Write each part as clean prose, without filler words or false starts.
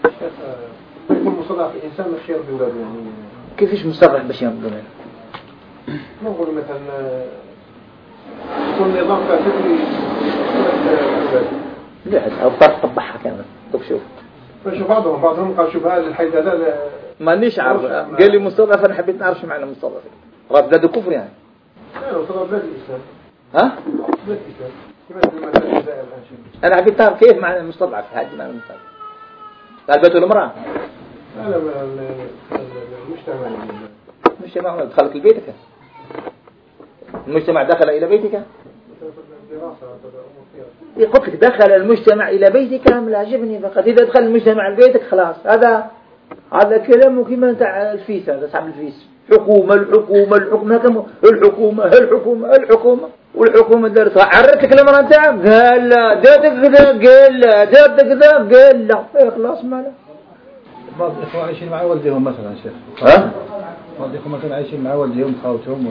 يكون مصطلح الإنسان مش يربي ولاده يعني. كيفش مصطلح باش يربي ولاده؟ نقول مثلا يكون نظام فاسد لا أو طرف طبعها كامل. طب شوف. فشو بعضهم قال شوف هذا الحيد هذا مانيش عارف. قال لي مستضعف أنا حبيت نعرف شو معنى مستضعف. رب بلاد كفر يعني. لا مستضعف بلاد الإسلام. ها؟ بلاد الإسلام. كما مثلا الجزائر الآن. أنا حبيت أعرف كيف معنى المستضعف هذا معنى المستضعف. قال بيته المرأة. لا المجتمع دخلك لبيتك. المجتمع دخل إلى بيتك. قلت لك دخل المجتمع إلى بيتك لا عجبني فقط. إذا دخل المجتمع لبيتك خلاص هذا كلام كما تاع الفيس. هذا صاحب الفيس. الحكومة والحكومة دارت عرفتك المرأة نتاعك قال لا دارتك كذا قال لا دارتك كذا قال لا خلاص ماله. بعض الإخوة عايشين مع والديهم مثلا يا شيخ. ها؟ بعض الإخوة مثلا عايشين مع والديهم خاوتهم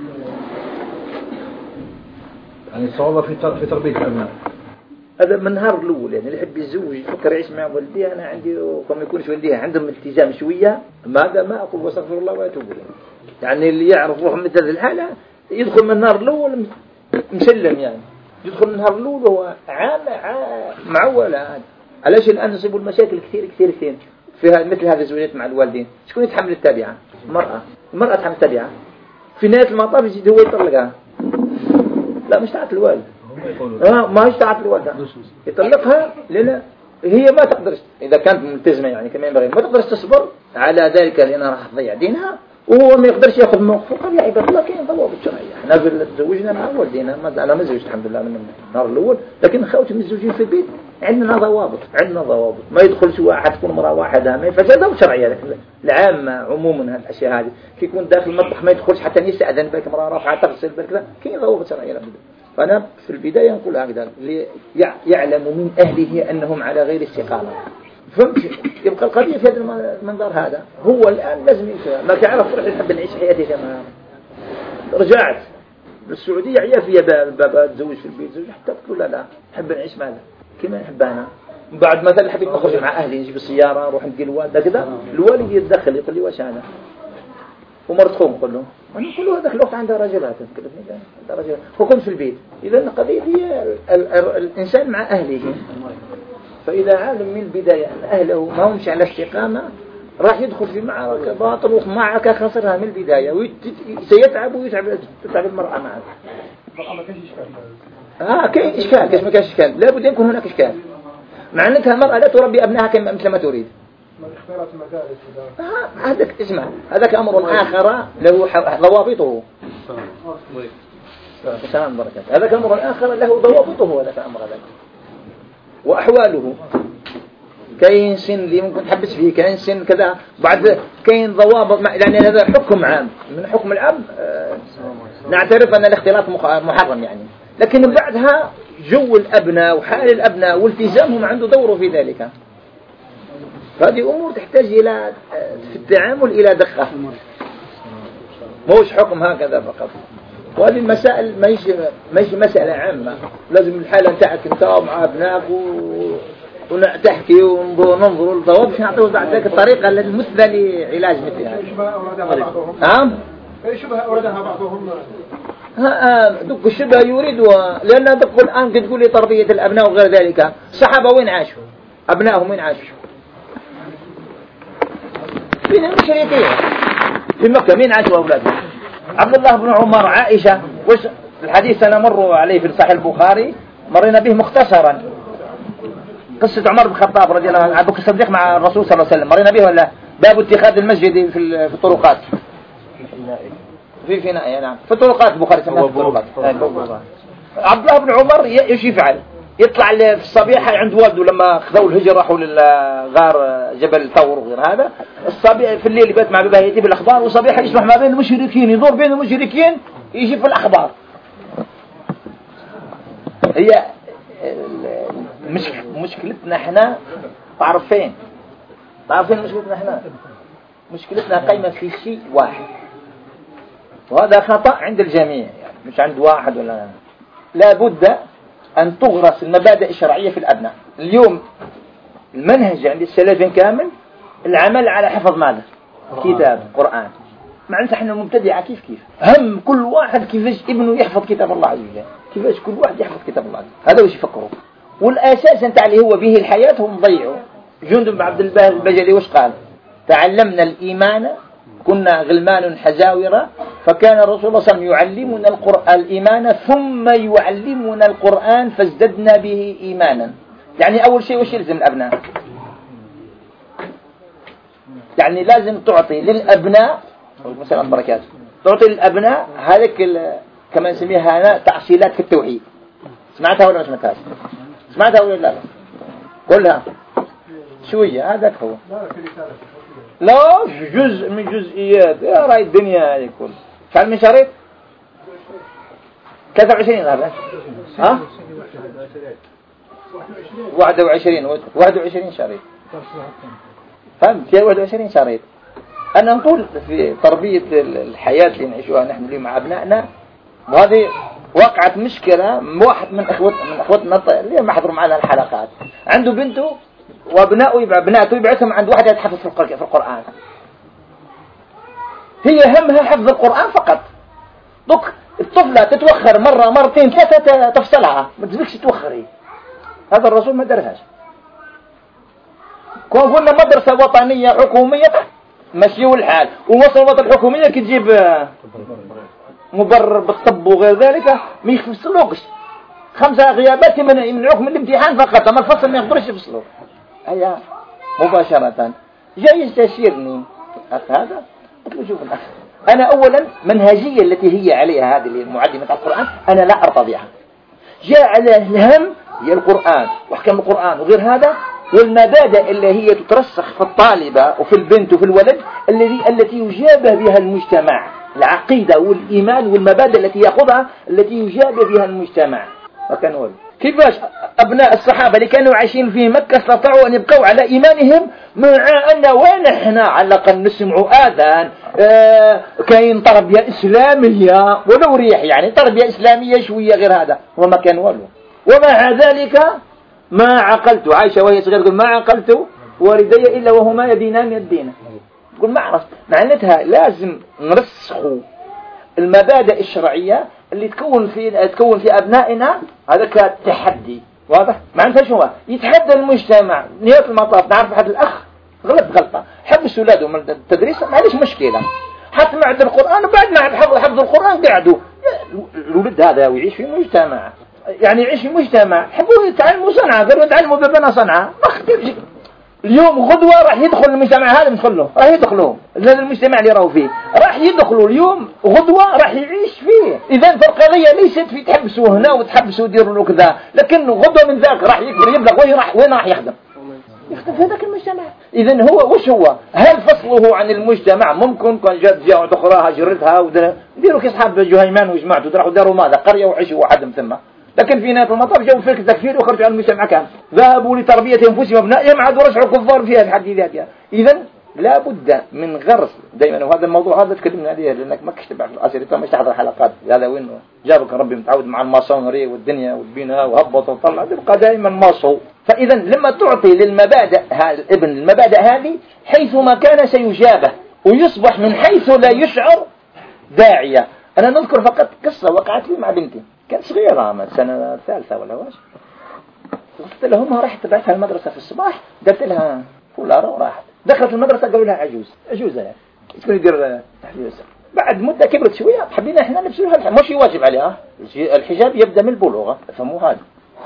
يعني الصعوبة في تربية الأبناء. هذا من النهار الأول يعني اللي يحب يتزوج يفكر يعيش مع والديه. أنا عندي كم يكونش والديه عندهم التزام شوية ماذا ما أقول واستغفر الله وأتوب إليه. يعني اللي يعرف روح مثل هذه الحالة يدخل من النهار الأول مسلم يعني يدخل من النهار الأول وهو معول هذا. علاش الآن نصيبوا المشاكل كثير في مثل هذه الزوجات مع الوالدين. شكون يتحمل التابعة؟ المرأة تحمل التابعة. في نهاية المطاف يجي هو يطلقها. لا مش تعرف الوالد. ما يستعرف الوالد يطلقها لأن هي ما تقدرش إذا كانت ملتزمة يعني كما ينبغي ما تقدرش تصبر على ذلك لأنها راح تضيع دينها وهو ما يقدرش يأخذ موقفه. قال يا عباد الله كاين ضوابط شرعية. احنا تزوجنا مع والدينا أنا ما زوجت الحمد لله من النهار الأول لكن خوتي متزوجين في البيت عندنا ضوابط ما يدخلش واحد تكون امرأة واحدة ما ينفعش. هذا شرعية لكن العامة عموما الأشياء هذه كي يكون داخل المطبخ ما يدخلش حتى يستأذن بالك امرأة رافعة تغسل بالك كاين ضوابط شرعية لابد. فأنا في البداية نقول هكذا يعلم من أهله أنهم على غير استقامة. يبقى القضية في هذا المنظر هذا هو الآن لازم يمشي ما تعرف روح يحب نعيش حياتي كما رجعت للسعودية عيا فيها بابا تزوج في البيت زوج حتى تقول لا نحب نعيش معنا كما نحب أنا. بعد مثلا حبيت نخرج مع أهلي نجيب السيارة نروح ندير الوالد كذا الوالد يتدخل يقول لي واش أنا ومرت خوم نقول له أنا نقول له هذاك الوقت عندها رجلات عندها رجلات وكنت في البيت. إذا القضية هي الإنسان مع أهله. فإذا علم من البداية أن أهله ما همش على استقامة راح يدخل في معركة باطل ومعركة خسرها من البداية سيتعب تتعب المرأة معه. كاين إشكال كيف ما كاين إشكال لابد يكون هناك إشكال معناتها المرأة لا تربي أبنائها مثل ما تريد. هذاك اسمع هذاك أمر آخر له ضوابطه. سلام بركات. هذاك أمر آخر له ضوابطه هذاك الأمر هذاك وأحواله. كاين سن اللي ممكن تحبس فيه كاين سن كذا بعد كاين ضوابط يعني هذا حكم عام من حكم العام. نعترف أن الاختلاط محرم يعني لكن بعدها جو الأبناء وحال الأبناء والتزامهم عنده دوره في ذلك. هذه أمور تحتاج إلى في التعامل إلى دقة موش حكم هكذا فقط. وهذه المسائل ما هي مسألة عامة لازم الحالة نتاعك انت مع أبنائك ونحكي وننظر للضوابط باش نعطيو بعد ذلك الطريقة المثلى لعلاج مثل هذا. شبه أوردها بعضهم دوك الشبه يريدها لأن دوك الآن تقول لي تربية الأبناء وغير ذلك. الصحابة وين عاشوا؟ أبنائهم وين عاشوا؟ فين المشركين في مكة مين عاشوا أولادهم؟ عبد الله بن عمر عائشة الحديث سنمر عليه في صحيح البخاري مرينا به مختصرا قصة عمر بن الخطاب رضي الله عنه أبو بكر الصديق مع الرسول صلى الله عليه وسلم مرينا به ولا باب اتخاذ المسجد في الطرقات في فناء نعم في الطرقات البخاري سماه الطرقات. عبد الله بن عمر ايش يفعل؟ يطلع في الصبيحة عند والده لما خذوا الهجرة راحوا للغار جبل ثور وغير هذا. الصبيحة في الليل يبات مع باباه يجيب الأخبار والصبيحة يسمح ما بين المشركين يدور بين المشركين يجيب في الأخبار. هي مشكلتنا احنا تعرفين مشكلتنا احنا مشكلتنا قايمة في شيء واحد وهذا خطأ عند الجميع يعني مش عند واحد ولا لا بد أن تغرس المبادئ الشرعية في الأبناء. اليوم المنهج عند السلف كامل العمل على حفظ ماذا؟ كتاب قرآن. معناتها احنا مبتدعة كيف هم كل واحد كيفاش ابنه يحفظ كتاب الله عز وجل، كيفاش كل واحد يحفظ كتاب الله عز وجل، هذا وش يفكروا. والأساس نتاع اللي هو به الحياة هم ضيعوا. جندب بن عبد الله البجلي وش قال؟ تعلمنا الإيمان كنا غلمان حزاورة فكان الرسول صلى الله عليه وسلم يعلمنا الإيمان ثم يعلمنا القرآن فازددنا به إيمانا. يعني أول شيء وش يلزم الأبناء؟ يعني لازم تعطي للأبناء مثلا بركاته، تعطي للأبناء هذيك كما نسميها هنا تأصيلات في التوحيد. سمعتها ولا ما سمعتها؟ سمعتها ولا لا؟ قولها شوية. هذاك هو لا جزء من جزئيات يا راي الدنيا هذه كل كان من شريط 23 هذا ها 21 شريط فهمت يا 21 شريط. أنا نقول في تربية الحياة اللي نعيشها نحن اليوم مع أبنائنا، وهذه وقعت مشكلة. واحد من أخوتنا اللي ما حضروا معنا الحلقات عنده بنته وابناته يبعثهم عند واحد يتحفظ في القرآن. هي همها حفظ القرآن فقط. الطفلة تتوخر مرة مرتين ثلاثة تفصلها، ما تزبكش توخري. هذا الرسول ما درهاش. قلنا مدرسة وطنية حكومية مشيوا الحال، ومصر الحكومية كتجيب مبرر بالطب وغير ذلك ما يفصلوكش. 5 غيابات يمنعوك من الامتحان فقط، أما الفصل ما يقدرش يفصلوك. هيا مباشرة جاي يستشيرني أخ هذا، قلت له شوف الأخ، أنا أولا منهجية التي هي عليها هذه المعلمة القرآن أنا لا أرتضيها. جاء على الهم هي القرآن وأحكام القرآن وغير هذا، والمبادئ اللي هي تترسخ في الطالبة وفي البنت وفي الولد التي يجابه بها المجتمع، العقيدة والإيمان والمبادئ التي يأخذها التي يجابه بها المجتمع. وكان ولد كيفاش أبناء الصحابة اللي كانوا عايشين في مكة استطاعوا أن يبقوا على إيمانهم مع أن ونحن على الأقل نسمع آذان كاين تربية إسلامية ولو ريح، يعني تربية إسلامية شوية غير هذا، وما كان ولو. ومع ذلك ما عقلت، عائشة وهي صغيرة تقول ما عقلت والدي إلا وهما يدينان الدين. تقول ما عرفت. معناتها لازم نرسخوا المبادئ الشرعية اللي تكون في أبنائنا. هذا كتحدي واضح. معناتها شو يتحدى المجتمع. نهاية المطاف نعرف هذا الأخ غلطة حبس ولاده من التدريس ما عليش مشكلة، حتى معد القرآن وبعد ما حفظ القرآن قعدوا. الولد هذا ويعيش في مجتمع، يعني يعيش في مجتمع حبوا يتعلموا صنعة، قالوا يتعلموا ببنا صنعة ما خدمش. اليوم غدوة راح يدخل المجتمع هذا ندخله، راح يدخلوه هذا المجتمع اللي راهو فيه راح يدخلوا اليوم غدوة راح يعيش فيه. إذا فالقضية ليست في تحبسوا هنا وتحبسوا وديروا له كذا، لكن غدوة من ذاك راح يكبر يبلغ وين راح يخدم في هذاك المجتمع. إذا هو وش هو؟ هل فصله عن المجتمع ممكن؟ كان جات جاء أخرى هجرتها وديروا كأصحاب جهيمان وجماعته داروا ماذا قرية وعيشوا وحدهم ثم، لكن في نهاية المطاف جاءوا فيك التكفير وخرجوا عن المجتمع كامل، ذهبوا لتربية أنفسهم وأبنائهم عادوا رجعوا كفار فيها بحد ذاتها. إذا لا بد من غرس دائما. وهذا الموضوع هذا تكلمنا عليه لأنك ما كشتب على الأسئلة ما تحضر حلقات. هذا وين جابك ربي متعود مع الماسونري والدنيا والبناء وهبط وطلع تبقى دائما ماسو. فإذا لما تعطي للمبادئ الابن المبادئ هذه حيثما كان سيجابه ويصبح من حيث لا يشعر داعية. أنا نذكر فقط قصة وقعت لي مع بنتي كانت صغيرة ما سنة ثالثة ولا واش. قلت لهم رحت تبعتها المدرسة في الصباح، قلت لها فولارة وراحت دخلت المدرسة قالوا لها عجوزة يعني تكون يدير تحديث. بعد مدة كبرت شوية حبينا احنا نلبسوها مش واجب عليها الحجاب يبدأ من البلوغ فمو هذا.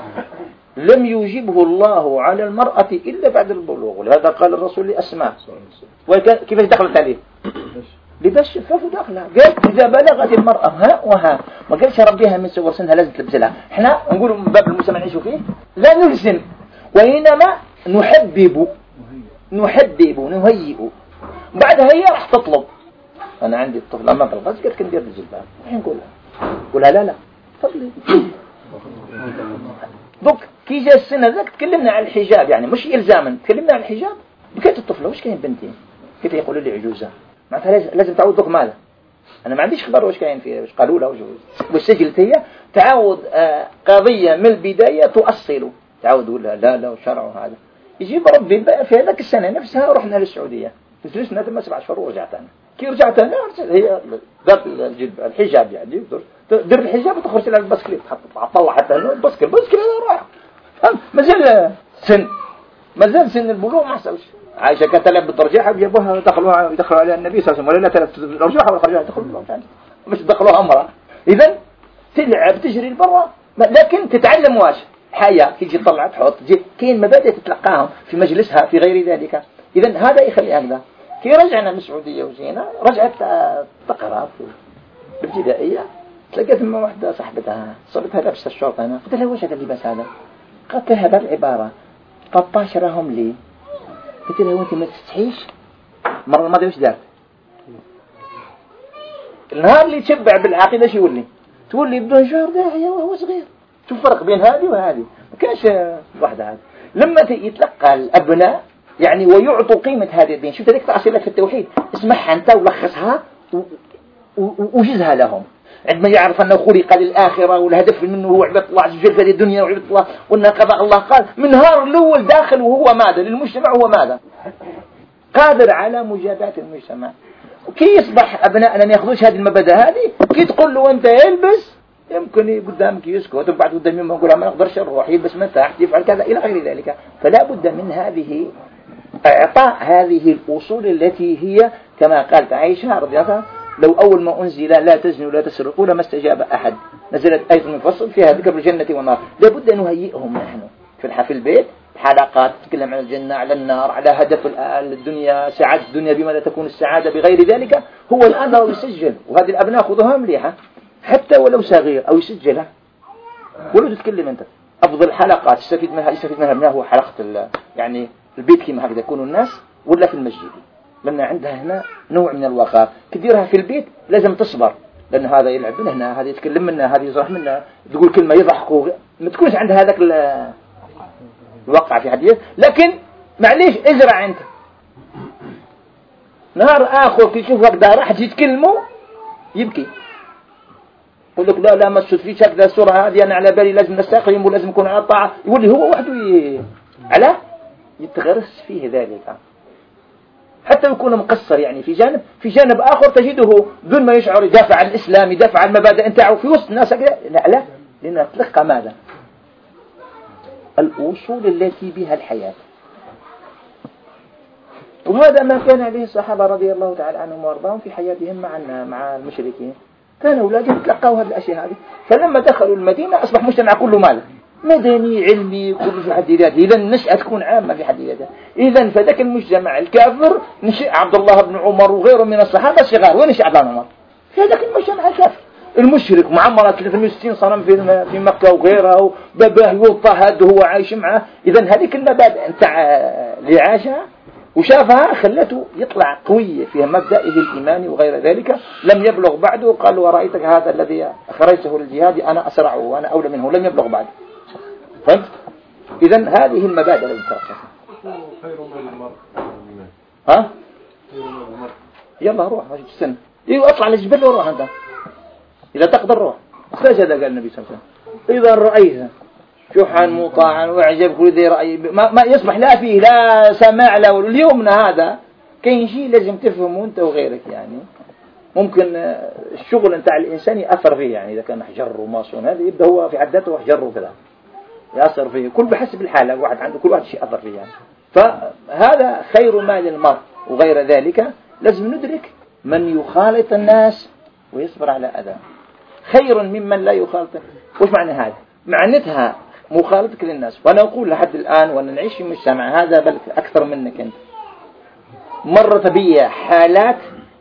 لم يوجبه الله على المرأة إلا بعد البلوغ، ولهذا قال الرسول لأسماء كيف دخلت عليه لباس شفاف وداخلها. قال إذا بلغت المرأة ها وها ما قالش ربيها من صغر سنها لازم تلبس لها. احنا نقول من باب المجتمع نعيشوا فيه لا نلزم وإنما نحبب نهيئ. بعدها هي راح تطلب. أنا عندي الطفلة ما تلبس قالت كندير الجلباب الحين نقولها لا تفضلي. دوك كي جاء السنة ذاك تكلمنا عن الحجاب يعني مش إلزاما تكلمنا عن الحجاب. بكيت الطفلة وش كاين بنتي كيف يقولوا لي عجوزة معناتها لازم تعود دوك ماذا. أنا ما عنديش خبر وش كاين فيه وش قالوا له وش سجلت هي تعود قضية من البداية تؤصله تعود ولا لا وشرعه هذا. يجيب ربي في هذاك السنة نفسها رحنا للسعودية جلسنا ثم 7 شهور ورجعت أنا. كي رجعت أنا هي دار الحجاب يعني دير الحجاب وتخرج على البسكليت تطلع حتى إنه البسكليت راح مازال سن البلوغ ما حصلش. عائشة كانت تلعب بالترجيحة وجابوها يدخلوا على النبي صلى الله عليه وسلم ولا 3 الأرجحة وخرجوها يدخلوا مش دخلوها أمرها. إذن تلعب تجري لبرا لكن تتعلم واش حياة تيجي تطلع تحط تجي كاين مبادئ تتلقاهم في مجلسها في غير ذلك. إذن هذا يخلي هكذا. كي رجعنا من السعودية وجينا رجعت تقرأ في الابتدائية تلقيت مع واحدة صاحبتها صبتها لابسة الشرطة هنا قلت لها واش هذا اللباس هذا؟ قالت لها هذا العبارة 13 راهم لي. قلت لها وانت ما تستحيش مرة الماضية واش دارت؟ النهار اللي تشبع بالعقيدة شو يولي؟ تولي بدون شهر داعية وهو صغير. شوف فرق بين هذه وهذه ما كانش واحدة هذه. لما يتلقى الأبناء يعني ويعطوا قيمة هذه الدين. شفت هذيك تأصيلات في التوحيد اسمعها أنت ولخصها وجزها لهم عندما يعرف أنه خلق للآخرة والهدف منه هو عبادة الله عز وجل في الدنيا وعبادة الله وأن قضاء الله قال من نهار الأول داخل وهو ماذا للمجتمع هو ماذا قادر على مجاباة المجتمع. وكي يصبح أبنائنا ما يأخذوش هذه المبادئ هذه كي تقول له أنت يلبس يمكن قدامك يسكت وبعد قدام يوم يقول ما نقدرش نروح يلبس من تحت يفعل كذا إلى غير ذلك. فلا بد من هذه إعطاء هذه الأصول التي هي كما قالت عائشة رضي الله عنها لو أول ما أنزل لا تزنوا لا تسرقوا لما استجاب أحد. نزلت آية منفصل فيها ذكر الجنة والنار. لا بد أن نهيئهم نحن في البيت حلقات تتكلم عن الجنة على النار على هدف الدنيا سعادة الدنيا بما لا تكون السعادة بغير ذلك. هو الآن لو يسجل وهذه الأبناء خذوها مليحة حتى ولو صغير أو يسجلها ولو تتكلم أنت أفضل حلقات يستفيد منها ابنه هو حلقة يعني البيت كما هكذا يكونوا الناس ولا في المسجد لأن عندها هنا نوع من الوقار. كديرها في البيت لازم تصبر لأن هذا يلعب من هنا هذا يتكلم منها هذا يزرح منها تقول كلمة يضحكوا ما تكونش عندها هذاك الوقع في حديث. لكن معليش ازرع أنت نهار آخر كي يشوف هكذا راح يتكلموا يبكي يقول لك لا ما تشوفيش هكذا السورة هذه أنا على بالي لازم نستقيم ولازم نكون على الطاعة يقول لي هو وحده على يتغرس فيه ذلك حتى يكون مقصر يعني في جانب آخر تجده دون ما يشعر يدافع عن الإسلام يدافع عن المبادئ انتاعه في وسط الناس لا لأنه تلقى ماذا الأصول التي بها الحياة. وهذا ما كان عليه الصحابة رضي الله تعالى عنهم وارضاهم في حياتهم مع المشركين. كانوا أولادهم تلقوا هذه الأشياء هذه. فلما دخلوا المدينة أصبح مجتمع كله ماله مدني علمي كله في حد ذاته. إذا النشأة تكون عامة في حد ذاتها. إذا فذاك المجتمع الكافر نشأ عبد الله بن عمر وغيره من الصحابة الصغار. وين نشأ عبد الله بن عمر؟ في هذاك المجتمع الكافر المشرك معمرة 360 صنم في مكة وغيرها وباباه يضطهد وهو عايش معه. إذا هذيك المبادئ نتاع اللي عاشها وشافها خلته يطلع قوي في مبدئه الإيماني وغير ذلك. لم يبلغ بعده قال ورأيتك هذا الذي أخرجته للجهاد أنا أسرعه وأنا أولى منه لم يبلغ بعده. فهمت؟ إذا هذه المبادئ التي تركها. خير من المرء. ها؟ يلا روح ما تستنى. اطلع للجبل وروح أنت. إذا تقدر روح. ليش هذا قال النبي صلى الله عليه وسلم؟ إذا رأيت شحا مطاعا وعجب كل ذي رأي ما يصبح لا فيه لا سماع له. اليومنا هذا كاين شيء لازم تفهمه أنت وغيرك يعني. ممكن الشغل نتاع الإنسان يأثر فيه يعني إذا كان حجر وماسون هذا يبدأ هو في عدته حجر وكذا يأثر فيه كل بحسب الحالة واحد عنده كل واحد شيء أثر فيه يعني. فهذا خير ما للمرء وغير ذلك لازم ندرك من يخالط الناس ويصبر على أذى خير ممن لا يخالط. وش معنى هذا؟ معنتها مخالطك للناس. وأنا أقول لحد الآن وأنا نعيش في مجتمع هذا بل أكثر منك أنت مرت بي حالات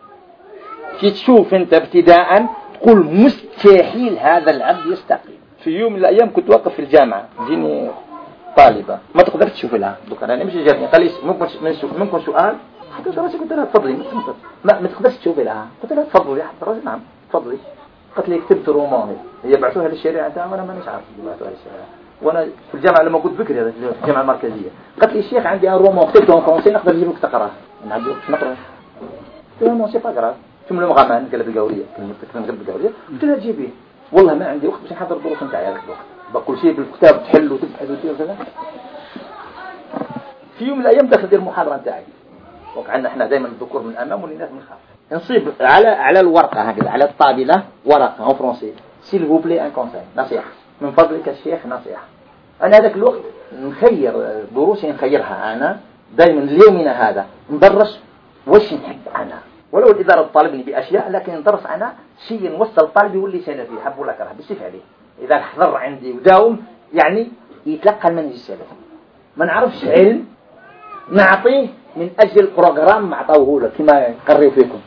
تشوف أنت ابتداء تقول مستحيل هذا العبد يستقيم. في يوم من الأيام كنت واقف في الجامعة جيني طالبة ما تقدر تشوف لها دكان أنا مش جاتني قال لي ممكن سؤال حتى راسي قلت لها تفضلي ما تقدرش تشوف لها قلت لها تفضلي حتى راسي نعم تفضلي. قلت لي كتبت رومان هي بعثوها للشريعة وأنا مانيش عارف بعثوها للشريعة. وأنا في الجامعة لما كنت بكري هذا في الجامعة المركزية قلت لي الشيخ عندي رومان كتبته فرنسي نقدر نجيب لك تقرأه نعم نقرأ رومان سي باغراف ثم لما غامان قال بالقورية كلمة بالقورية قلت لها تجيبيه والله ما عندي وقت باش نحضر الدروس نتاعي هذاك الوقت بقول شيء بالكتاب تحل وتبحث وتدير كذا. في يوم من الأيام دخلت المحاضرة تاعي، وقعنا احنا دائما الذكور من أمام والناس من خلف، نصيب على الورقة هكذا، على الطابلة ورقة أو فرنسي، سيل فو بلي ان كونساي، نصيحة من فضلك الشيخ، نصيحة. أنا هذاك الوقت نخير دروسي، نخيرها أنا دائما ليومنا هذا ندرس واش نحب أنا، ولو الإدارة تطالبني بأشياء، لكن ندرس أنا شيء نوصل الطالب يولي سلفي، حب ولا كره بالسيف عليه، إذا حضر عندي وداوم يعني يتلقى المنهج السلفي. ما نعرفش علم نعطيه من أجل بروجرام معطوه له كما يقرر فيكم،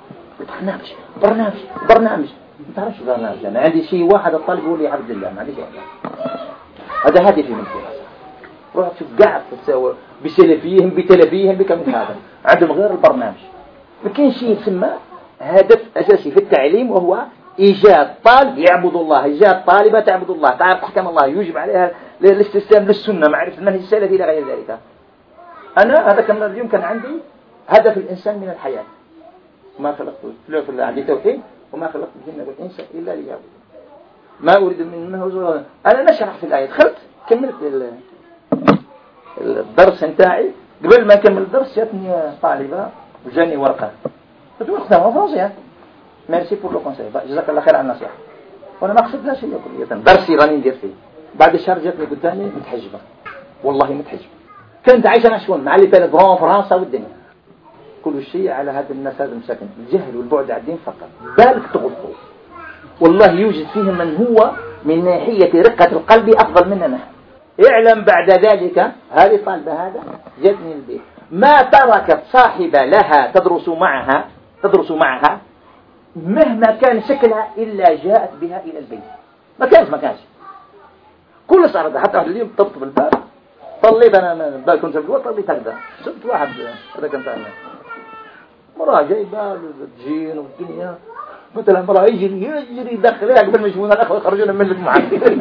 برنامج ما تعرفش برنامج. أنا عندي شيء واحد الطالب يقول لي عبد الله ما عنديش هذا هدفي من الدراسة. روح تشوف قاعد تسوي بسلفيهم بتلفيهم بكم هذا، عندهم غير البرنامج. ما كاين شيء يسمى هدف أساسي في التعليم، وهو إيجاد طالب يعبد الله، إيجاد طالبة تعبد الله، تعرف أحكام الله، يوجب عليها الاستسلام للسنة، معرفة المنهج السلفي إلى غير ذلك. أنا هذا كان اليوم كان عندي هدف الإنسان من الحياة، ما خلقت عندي توحيد، وما خلقت الجن والإنس إلا ليعبدون، ما أريد منه. أنا نشرح في الآية، دخلت كملت الدرس نتاعي، قبل ما أكمل الدرس جاتني طالبة وجاني ورقة، قلت وقتها فرنسية، ميرسي بور لو كونساي، جزاك الله خير على النصيحة. وأنا ما قصدتها شيء كلية، درسي راني ندير فيه. بعد الشهر جاتني قدامي متحجبة، والله متحجبة، كنت عايشة أنا شلون مع اللي كانت فران فرنسا والدنيا، كل شيء على هذا الناس هذا المساكن، الجهل والبعد عن الدين فقط، بالك تغلطوا. والله يوجد فيهم من هو من ناحية رقة القلب أفضل مننا نحن. اعلم بعد ذلك هذه طالبة هذا جاتني البيت، ما تركت صاحبة لها تدرس معها مهما كان شكلها إلا جاءت بها إلى البيت. ما كانش كل صارت، حتى واحد اليوم طبط بالباب، طليت أنا بال كنت بالوقت، طليت هكذا، شفت واحد هذا كان ثاني مرأة جايبة تجين والدنيا، مثلا مرأة يجري داخلها قبل ما يشوفون الأخوة يخرجون من المجموعة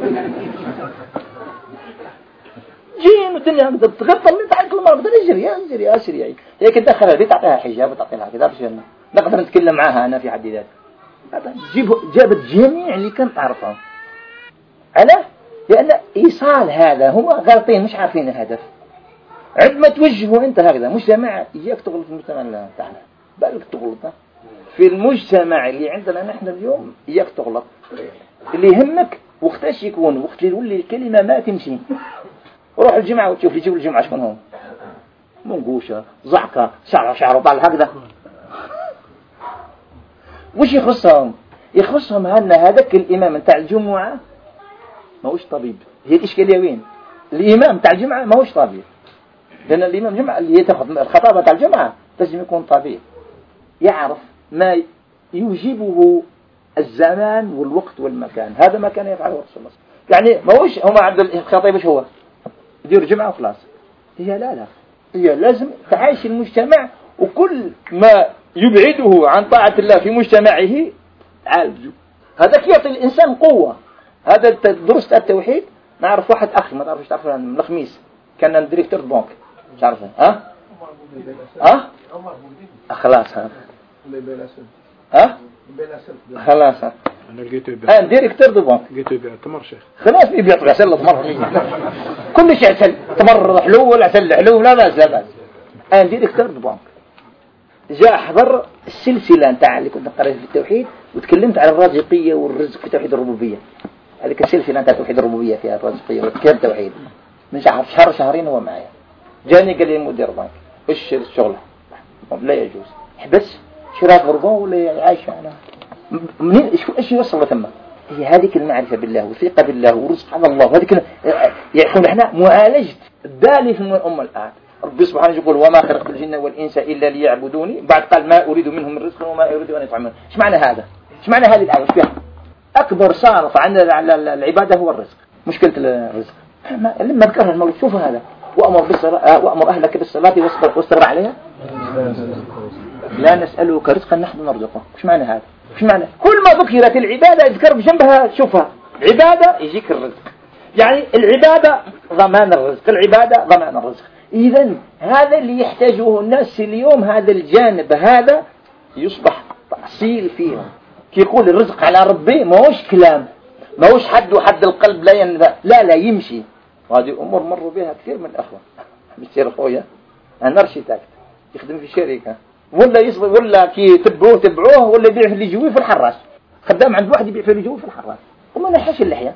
جين والدنيا تغطى اللي تعرف المرأة بدل يجري أسري. هي كنت داخلها البيت تعطيها حجاب وتعطيها كذا باش نقدر نتكلم معها أنا في حد ذاتي. جابت جميع اللي كنت أعرفهم. أنا لأن إيصال هذا هم غلطين، مش عارفين الهدف. عندما توجهوا أنت هكذا مجتمع، إياك تغلط في المجتمع تاعنا، بالك تغلط في المجتمع اللي عندنا نحن اليوم، إياك تغلط. اللي يهمك وقتاش يكون، وقت اللي يقول لي الكلمة ما تمشي، روح الجمعة وتشوف يجيب الجمعة شكون هم، منقوشة زعكة شعره طال هكذا. وش يخصهم أن هذاك الإمام نتاع الجمعة ماهوش طبيب. هي الإشكالية وين؟ الإمام نتاع الجمعة ماهوش طبيب، لأن الإمام الجمعة اللي يتخذ الخطابة نتاع الجمعة لازم يكون طبيب، يعرف ما يوجبه الزمان والوقت والمكان. هذا ما كان يفعله رسول الله. يعني ماهوش هما عند الخطيب ايش هو يدير جمعة وخلاص. لا هي لازم تعيش المجتمع، وكل ما يبعده عن طاعة الله في مجتمعه عالجه. هذا يعطي الإنسان قوة. هذا درست التوحيد. نعرف واحد أخي ما تعرفش تعرفه من الخميس، كان ديريكتور بنك، تعرفه خلاص خلاص انا لقيته يبيع ديريكتور دو بنك، لقيته يبيع تمر شيخ، خلاص يبيع عسل تمر كل شيء عسل، تمر حلو ولا عسل حلو، لا بأس. ديريكتور دو بنك جاء حضر السلسلة نتاع اللي كنت قرأت في التوحيد، وتكلمت على الرازقية والرزق في توحيد الربوبية. هذيك السلسلة نتاع توحيد الربوبية فيها الرازقية وكيف توحيد. من شهر شهرين هو معايا، جاني قال لي المدير بنك ايش الشغل؟ لا يجوز، حبس شراء غربان ولا عايش معنا. منين ايش يوصل ثم؟ هي هذيك المعرفة بالله والثقة بالله والرزق على الله. وهذيك يكون احنا معالجة الدالي في الأمة الآن. ربي سبحانه يقول وما خلقت الجن والإنس إلا ليعبدوني، بعد قال ما أريد منهم من رزق وما أريد أن يطعمون. ايش معنى هذا؟ ايش معنى هذه الآية؟ ايش فيها؟ أكبر صارف عندنا على العبادة هو الرزق. مشكلة الرزق لما ذكرها المولى شوف هذا، وأمر أهلك بالصلاة واصبر عليها. لا نسألك رزقا نحن نرزقه. ايش معنى هذا؟ ايش معنى كل ما ذكرت العبادة يذكر بجنبها شوفها عبادة يجيك الرزق. يعني العبادة ضمان الرزق، العبادة ضمان الرزق. إذن هذا اللي يحتاجه الناس اليوم، هذا الجانب هذا يصبح تأصيل فيهم. كي يقول الرزق على ربي ما هوش كلام، ما هوش حد القلب لا ينبع، لا يمشي. وهذه أمور مروا بها كثير من الأخوة. بيصير خويا أنا أرشيتكت يخدم في شركة ولا يصبر ولا كي تبعوه ولا يبيع في اللي جوي في الحراس خدام عند واحد يبيع في اللي جوي في الحراس وما نحش اللحية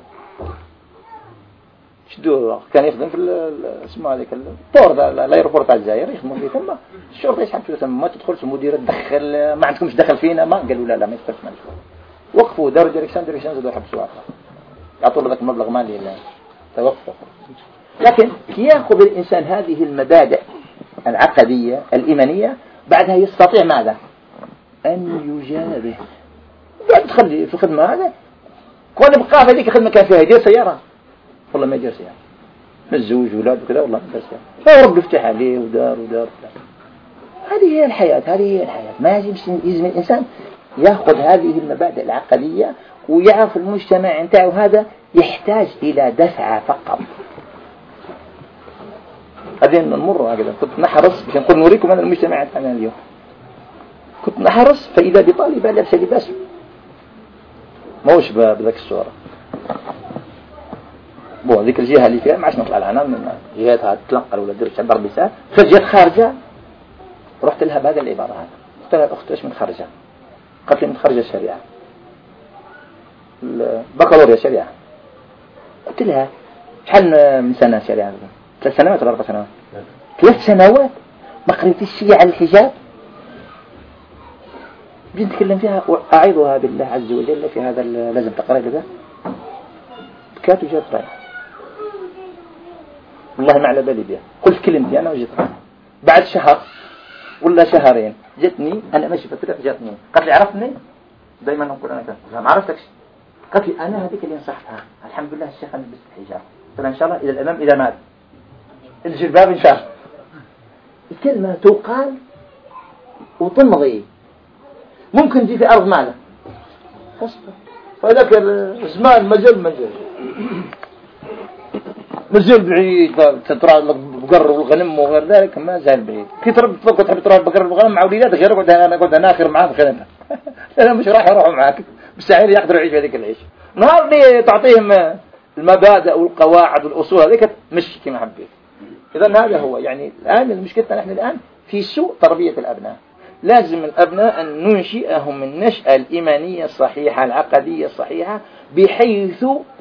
شدوه كان يخدم في اسمه هذيك الطور الايروبورت تاع الجزائر يخدموا فيه ثم الشرطة يسحب فيه ثم ما تدخلش المدير تدخل ما عندكمش دخل فينا ما قالوا لا ما يدخلش معنا وقفوا داروا ديريكسيون زادوا يحبسوا آخر يعطوا له ذاك المبلغ مالي توقفوا لكن يأخذ الإنسان هذه المبادئ العقدية الإيمانية بعدها يستطيع ماذا أن يجابه بعد تخلي في الخدمة هذا كون بقى في هذيك الخدمة كان فيها يدير سيارة والله ما يدير سيارة متزوج ولاد وكذا والله ما يدير سيارة فرب يفتح عليه ودار هذه هي الحياة ما يجب الإنسان يأخذ هذه المبادئ العقدية ويعرف المجتمع نتاعو هذا يحتاج إلى دفعة فقط. هذه نمر هكذا كنت نحرص باش نقول نوريكم هذا المجتمع تاعنا اليوم. كنت نحرص فإذا بطالبة لابسة لباس موش بذاك الصورة. ذيك الجهة اللي فيها ما عادش نطلع لها من جهتها تتلقى ولا دير ضرب لسان فجأت خارجة رحت لها بهذا العبارة هذا قلت لها الأخت ايش من خارجة؟ قالت لي من خارجة الشريعة البكالوريا شريعة. قلت لها شحال من سنة شريعة 3 سنوات ولا 4 سنوات 3 سنوات ما قريتيش شيء على الحجاب بدي نتكلم فيها وأعيضها بالله عز وجل في هذا لازم تقرأ كذا بكات وجات رايح والله ما على بالي بها قلت كلمتي أنا وجيت رايح بعد شهر ولا شهرين جتني أنا ماشي فترة جاتني قالت لي عرفتني دايما نقول أنا كذا ما عرفتكش قالت لي أنا هذيك اللي نصحتها الحمد لله الشيخ أنا لبست الحجاب قلت إن شاء الله إلى الأمام إذا مات الجلباب إن شاء الله. الكلمة تقال وتمضي ممكن تجي في أرض ماذا فذاك الزمان مجال بعيد تترى البقر والغنم وغير ذلك ما زال بعيد كي تحب ترى البقر والغنم مع وليداتك غير قعد أنا آخر معاه في خدمة أنا مش راح يروحوا معاك بالسعير يقدروا يعيشوا هذيك العيش نهار اللي تعطيهم المبادئ والقواعد والأصول هذيك مش كما حبيت. إذا هذا هو يعني الآن المشكلة نحن الآن في سوء تربية الأبناء. لازم الأبناء أن ننشئهم النشأة الإيمانية الصحيحة العقدية الصحيحة بحيث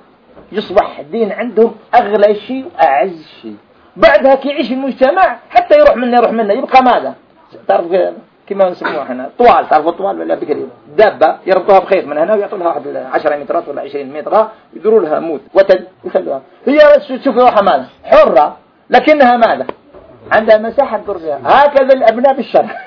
يصبح الدين عندهم أغلى شيء وأعز شيء. بعدها كي يعيش المجتمع حتى يروح منا يبقى ماذا تعرف كما نسموها احنا طوال تعرفوا الطوال ولا بكري دابة يربطوها بخيط من هنا ويعطوا لها واحد 10 مترات ولا 20 متر يدوروا لها موت ويخلوها هي تشوف روحها ماذا حرة لكنها ماذا عندها مساحة تدور فيها. هكذا الأبناء بالشرع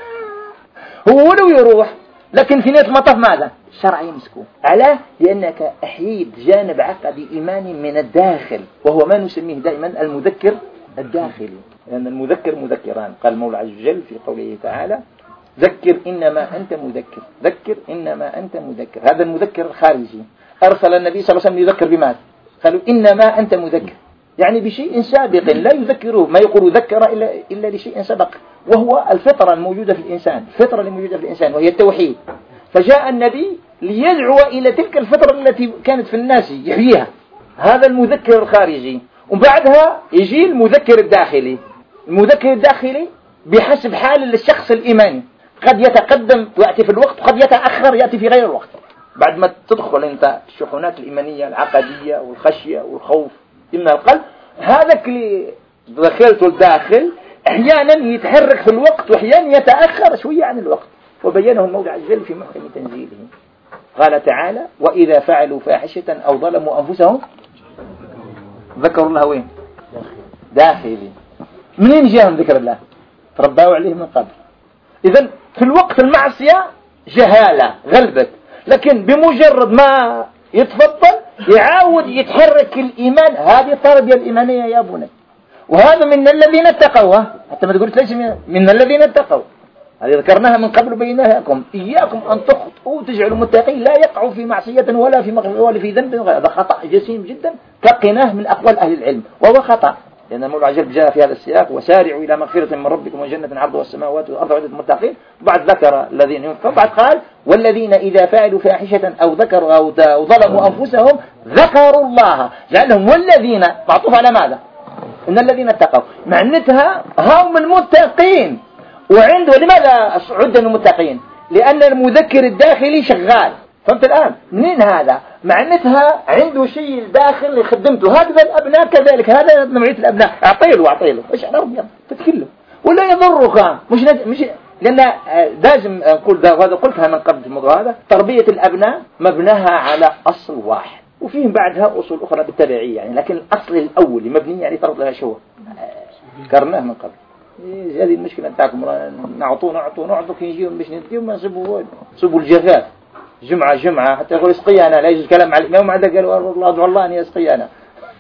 هو ولو يروح لكن في نهاية المطاف ماذا الشرع يمسكه. علاه لأنك أحييت جانب عقدي إيماني من الداخل وهو ما نسميه دائما المذكر الداخلي لأن المذكر مذكران. قال المولى عز وجل في قوله تعالى ذكر إنما أنت مذكر ذكر إنما أنت مذكر. هذا المذكر الخارجي أرسل النبي صلى الله عليه وسلم يذكر بماذا قالوا إنما أنت مذكر يعني بشيء سابق لا يذكره ما يقول ذكر إلا لشيء سبق وهو الفطرة الموجودة في الإنسان الفطرة الموجودة في الإنسان وهي التوحيد. فجاء النبي ليدعو إلى تلك الفطرة التي كانت في الناس يحييها. هذا المذكر الخارجي. وبعدها يجي المذكر الداخلي. المذكر الداخلي بحسب حال الشخص الإيماني قد يتقدم ويأتي في الوقت وقد يتأخر يأتي في غير الوقت. بعد ما تدخل أنت الشحنات الإيمانية العقدية والخشية والخوف من القلب هذا اللي دخلته الداخل أحيانا يتحرك في الوقت وأحيانا يتأخر شوية عن الوقت. وبينه المولى عز وجل في محكم تنزيله قال تعالى وإذا فعلوا فاحشة أو ظلموا أنفسهم ذكروا الله وين داخلي. منين جاءهم ذكر الله تربوا عليه من قبل. إذن في الوقت المعصية جهالة غلبت لكن بمجرد ما يتفضل يعاود يتحرك الإيمان. هذه التربية الإيمانية يا بني وهذا من الذين اتقوا حتى ما تقولش ليش من الذين اتقوا هذه ذكرناها من قبل وبيناها لكم إياكم أن تخطئوا تجعلوا المتقين لا يقعوا في معصية ولا في مغفرة ولا في ذنب. هذا خطأ جسيم جدا تقناه من أقوال أهل العلم وهو خطأ لأن المولى عز وجل جاء في هذا السياق وسارعوا إلى مغفرة من ربكم وجنة عرضها السماوات والأرض وعدة المتقين. بعد ذكر الذين ينفقون بعد قال والذين إذا فعلوا فاحشة أو ذكروا أو ظلموا أنفسهم ذكروا الله جعلهم والذين معطوف على ماذا إن الذين اتقوا معنتها هم المتقين. وعنده لماذا عد أنهم متقين؟ لأن المذكر الداخلي شغال. فهمت الآن؟ منين هذا؟ معنتها عنده شيء داخل يخدمته. هكذا الأبناء كذلك، هذا نوعية الأبناء. أعطيله إيش عرب تتكلم ولا يضرك مش لأن لازم أقول وهذا قلتها من قبل الموضوع هذا. تربية الأبناء مبناها على أصل واحد وفيهم بعدها أصول أخرى بالتبعية يعني، لكن الأصل الأول مبني يعني طرد لها شو ذكرناه من قبل. هذه المشكلة نتاعكم، نعطوا كي يجيهم باش نديهم ما نصبوا الجفاف جمعة حتى يقول اسقي أنا، لا يجوز كلام على الإمام. هذا قالوا الله أدعو الله أن يسقي أنا.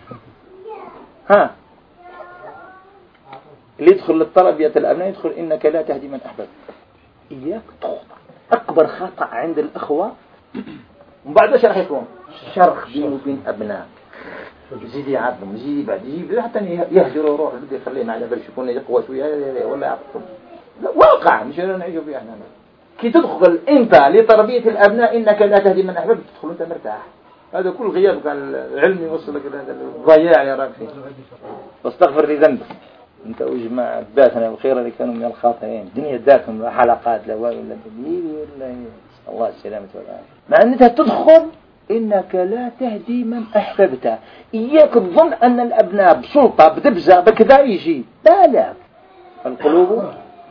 اللي يدخل للتربية الأبناء يدخل إنك لا تهدي من أحببت. إياك تخطأ. أكبر خطأ عند الأخوة وبعد شرح يكون شرخ بينه وبين أبناء، يزيد يعظم يزيد بعد يجيب حتى يهجروا روح بدي يخلينا على بالش يكون يقوى شوية ولا يعطم. واقع مش نعيشوا فيه احنا. كي تدخل أنت لتربية الأبناء إنك لا تهدي من أحببت تدخل أنت مرتاح. هذا كل غياب كان العلم يوصلك لهذا الضياع اللي راك فيه. واستغفر لذنبك انت وجماعة باتنا الخير اللي كانوا من الخاطئين. الدنيا ذاتهم حلقات لا ولا دليل ولا الله السلامة والعافية. مع أنها تدخل إنك لا تهدي من أحببته. إياك تظن أن الأبناء بسلطة بدبزة بكذا يجي. لا القلوب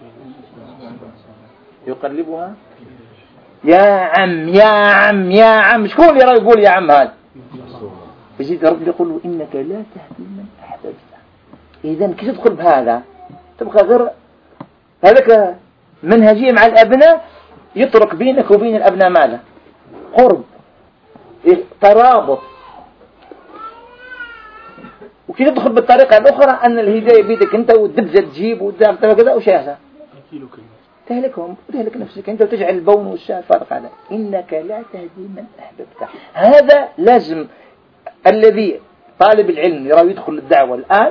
يقلبها. يا عم شكون اللي يقول يا عم هذا؟ يزيد رب يقول إنك لا تهدي من أحببته. إذن كي تدخل بهذا تبقى غير هذاك منهجية مع الأبناء، يترك بينك وبين الأبناء ماذا؟ قرب، ترابط. وكي تدخل بالطريقة الأخرى أن الهداية بيدك أنت والدبزة تجيب وتدافع كذا وشيء تهلكهم وتهلك نفسك أنت وتجعل البون والشاة فارق على إنك لا تهدي من أحببته. هذا لازم الذي طالب العلم يرى يدخل الدعوة الآن،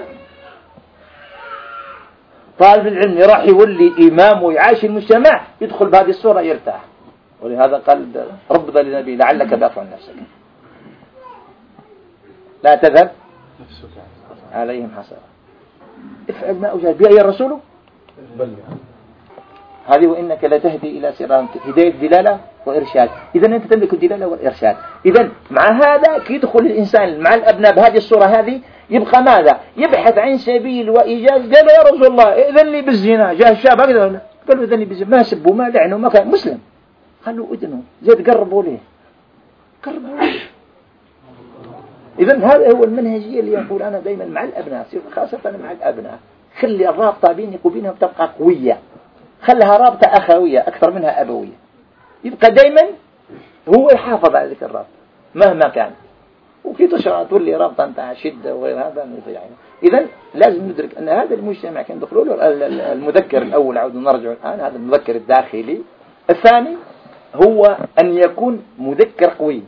طالب العلم راح يولي إمام ويعاش المجتمع يدخل بهذه الصورة يرتاح. ولهذا قال رب للنبي لعلك باقع نفسك لا تذهب عليهم حسرة افعل ما أوجد بأي الرسول هذه وإنك لا تهدي إلى صراط هداية دلالة وإرشاد. إذا أنت تملك الدلالة والإرشاد. إذا مع هذا كي يدخل الإنسان مع الأبناء بهذه الصورة هذه يبقى ماذا؟ يبحث عن سبيل وإيجاز. قال يا رسول الله إذن لي بالزنا. جاء الشاب هكذا قالوا إذن لي بالزنا، ما سبوا ما لعنوا ما كان مسلم. قالوا إذنه زيد قربوا ليه. إذن هذا هو المنهجية اللي يقول أنا دائما مع الأبناء خاصة مع الأبناء. خلي الرابطة بينك وبينهم تبقى قوية، خلها رابطة أخوية أكثر منها أبوية. يبقى دائما هو يحافظ على ذلك الرابطة مهما كان. وكي تشرع تولي رابطة أنت شدة وغير هذا يعني. إذن لازم ندرك أن هذا المجتمع كان دخلوا له المذكر الأول. عود نرجع الآن هذا المذكر الداخلي. الثاني هو أن يكون مذكر قوي.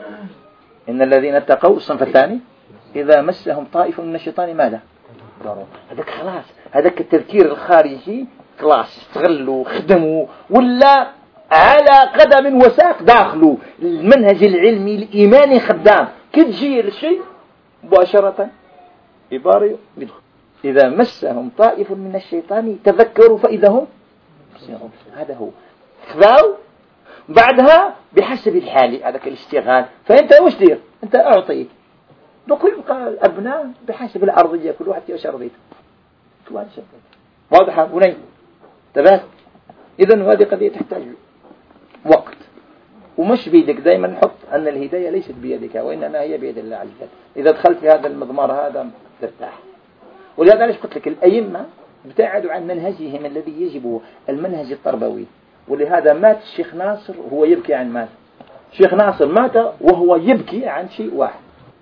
إن الذين اتقوا الصنف الثاني إذا مسهم طائف من الشيطان ماذا؟ هذاك خلاص هذاك التذكير الخارجي خلاص استغلوا خدموا ولا على قدم وساق داخلوا المنهج العلمي الإيماني خدام. كي تجي الشيء مباشرة عبارة يدخل. إذا مسهم طائف من الشيطان تذكروا فإذا هم هذا هو خذاو بعدها بحسب الحال هذاك الاشتغال. فأنت وش دير؟ أنت أعطيك نقول يبقى الأبناء بحسب الأرضية كل واحد يشار ذيته كل واحد شغل واضحة بني تبات. إذن هذه قضية تحتاج وقت ومش بيدك. دائما نحط أن الهداية ليست بيدك وإنما هي بيد الله عز وجل. إذا دخلت في هذا المضمار هذا ترتاح. ولهذا ليش قلت لك الأئمة ابتعدوا عن منهجهم الذي يجب المنهج التربوي. ولهذا مات الشيخ ناصر وهو يبكي عن مات. الشيخ ناصر مات وهو يبكي عن شيء واحد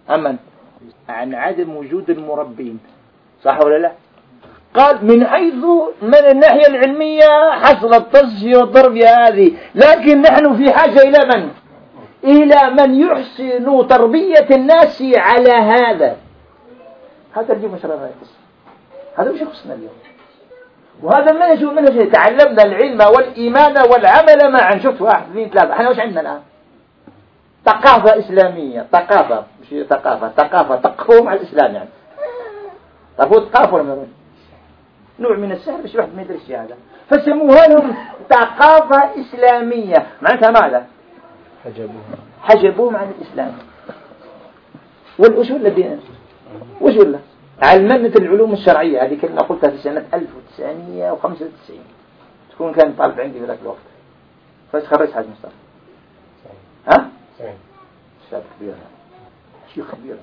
عن عدم وجود المربين. صح ولا لا؟ قال من حيث من الناحية العلمية حصل التصفية والتربية هذه، لكن نحن في حاجة إلى من يحسن تربية الناس على هذا. هذا اليوم مشروع هذا مش يخصنا اليوم. وهذا منهج تعلمنا العلم والإيمان والعمل معا. شفت 1 2 3 احنا وش عندنا الآن؟ ثقافة إسلامية. ثقافة مش ثقافة تقوم على الإسلام يعني. تعرفوا الثقافة ولا ما؟ نوع من السحر باش واحد ما يدريش هذا، فسموها لهم ثقافة إسلامية. معناتها ماذا؟ حجبوهم عن الإسلام. وش ولا بين وش ولا علمنة العلوم الشرعية هذه كنا قلتها في سنة 1995 تكون كان طالب عندي في ذاك الوقت. فتخرجت حاج مصطفى. ها؟ شاب كبير، شيخ كبير.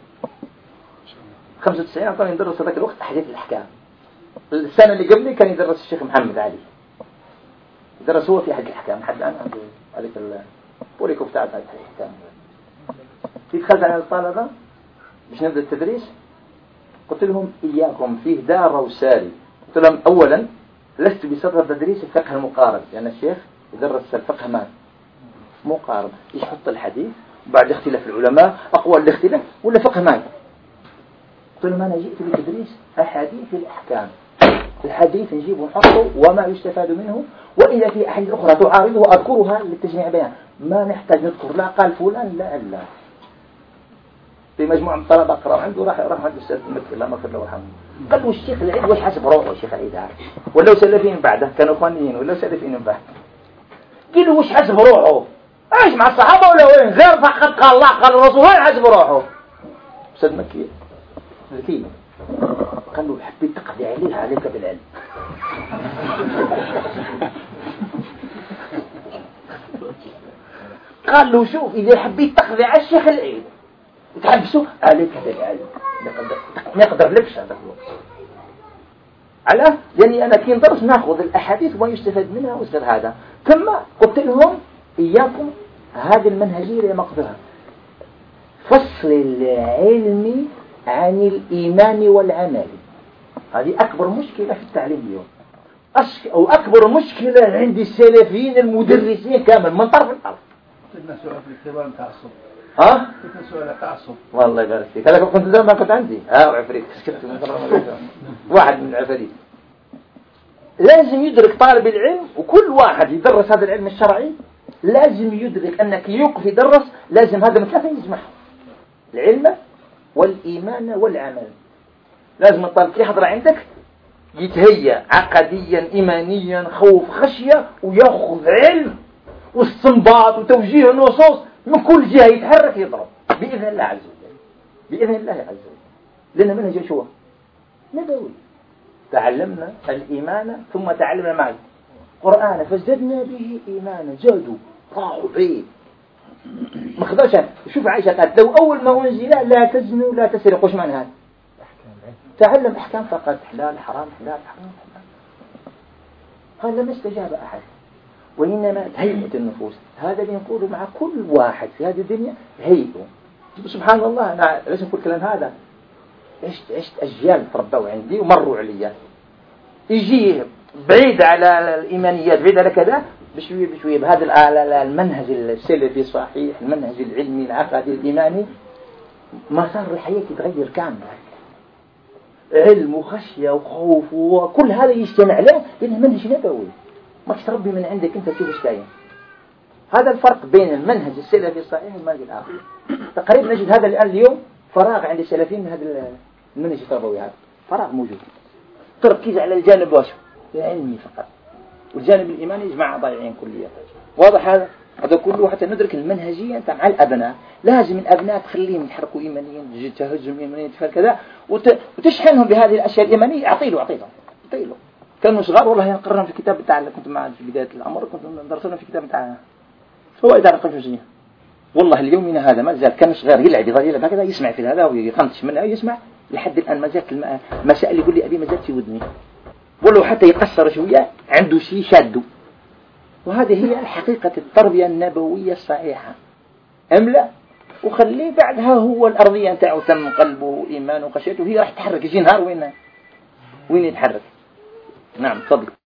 95 كان يدرس ذاك الوقت أحاديث الأحكام. السنة اللي قبلي كان يدرس الشيخ محمد علي، يدرس هو في حد الأحكام لحد الآن عنده هذيك البوليكو بتاعت هذه الأحكام. في دخلت على الطلبة باش نبدأ التدريس، قلت لهم إياكم فيه دار وساري. قلت لهم أولا لست بصدد تدريس الفقه المقارن، لأن الشيخ يدرس الفقه ما مقارن، يحط الحديث بعد اختلاف العلماء أقوال الاختلاف ولا فقه ما. قلت لهم أنا جئت لتدريس أحاديث الأحكام، الحديث نجيب ونحطه وما يستفاد منه، وإذا في أحاديث أخرى تعارضه أذكرها للتجميع بيان، ما نحتاج نذكر لا قال فلان لا. في مجموعة من الطلبة أقرأ عنده راح عند الأستاذ المكي الله مغفر له ويرحمه، قال له الشيخ العيد وش حسب روحه الشيخ العيد هذا ولا سلفين بعده كانوا إخوانيين ولا سلفين من بعد، قال له وش حسب روحه؟ ايش مع الصحابة ولا وين؟ غير فقط قال الله قال الرسول وين حسب روحه؟ أستاذ مكي ذكي قال له حبيت تقضي عليك بالعلم. قال له شوف إذا حبيت تقضي على الشيخ العيد تحبسه عليك بالعلم، ما يقدر لكش هذا الوقت. على يعني أنا كي ندرس ناخذ الأحاديث وما يستفاد منها ويصير هذا. ثم قلت لهم إياكم هذه المنهجية اللي مقدرها فصل العلم عن الإيمان والعمل. هذه أكبر مشكلة في التعليم اليوم، أو أكبر مشكلة عند السلفيين المدرسين كامل من طرف الأرض. كنا سؤال في الاختبار تعصب. ها؟ كنا سؤال تعصب. والله يبارك فيك. هذا كنت زمان كنت عندي. عفريت. واحد من العفاريت. لازم يدرك طالب العلم وكل واحد يدرس هذا العلم الشرعي لازم يدرك أنك يوقف يدرس لازم هذا مثلاثة يجمعهم، العلم والإيمان والعمل. لازم الطالب يحضر عندك يتهيأ عقديا إيمانيا خوف خشية ويأخذ علم واستنباط وتوجيه النصوص من كل جهة يتحرك يضرب بإذن الله عز وجل، بإذن الله عز وجل. لأن منهج شو نبوي، تعلمنا الإيمان ثم تعلمنا معه القرآن فازددنا به إيمانا، زادوا طاعوا فيه ما خذوش. شوف عائشة قالت لو أول ما أنزل لا تزنوا لا تسرقوا، وش معنى هذا؟ تعلم أحكام فقط حلال حرام حلال حرام حلال. قال لما استجاب أحد، وإنما هيئة النفوس. هذا اللي نقوله مع كل واحد في هذه الدنيا هيئة. سبحان الله أنا لازم أقول كلام هذا، عشت أجيال تربوا عندي ومروا علي، يجي بعيد على الإيمانيات بعيد على كذا بشوية بشوية بهذا المنهج السلفي الصحيح المنهج العلمي العقدي الإيماني مسار الحياة يتغير كامل. علم وخشية وخوف وكل هذا يجتمع له لأنه منهج نبوي، ما تربي من عندك أنت تشوف إيش كاين. هذا الفرق بين المنهج السلفي الصحيح والمنهج الآخر. تقريبا نجد هذا الآن اليوم فراغ عند السلفيين من هذا المنهج التربوي، هذا فراغ موجود، تركيز على الجانب واسع العلمي فقط، والجانب الإيماني يجمع ضايعين كليا. واضح هذا كله حتى ندرك المنهجية أنت مع الأبناء. لازم الأبناء تخليهم يتحركوا إيمانيا تهجم إيمانيا كذا وتشحنهم بهذه الأشياء الإيمانية. أعطيله كانوا صغار والله يقررهم في الكتاب بتاعنا، كنت معه في بداية الأمر كنت ندرسهم في الكتاب بتاعنا فوائد على القنفوزية. والله اليومنا هذا ما زال كان صغير يلعب هكذا يسمع في هذا ويخمش منه يسمع لحد الآن ما زالت المسائل يقول لي أبي ما زالت في ودني، ولو حتى يقصر شوية عنده شيء شاده. وهذه هي الحقيقة التربية النبوية الصحيحة. أملا وخليه بعدها هو الأرضية نتاعو تم قلبه إيمان وخشيته هي راح تحرك يجي نهار وين يتحرك. نعم تفضل.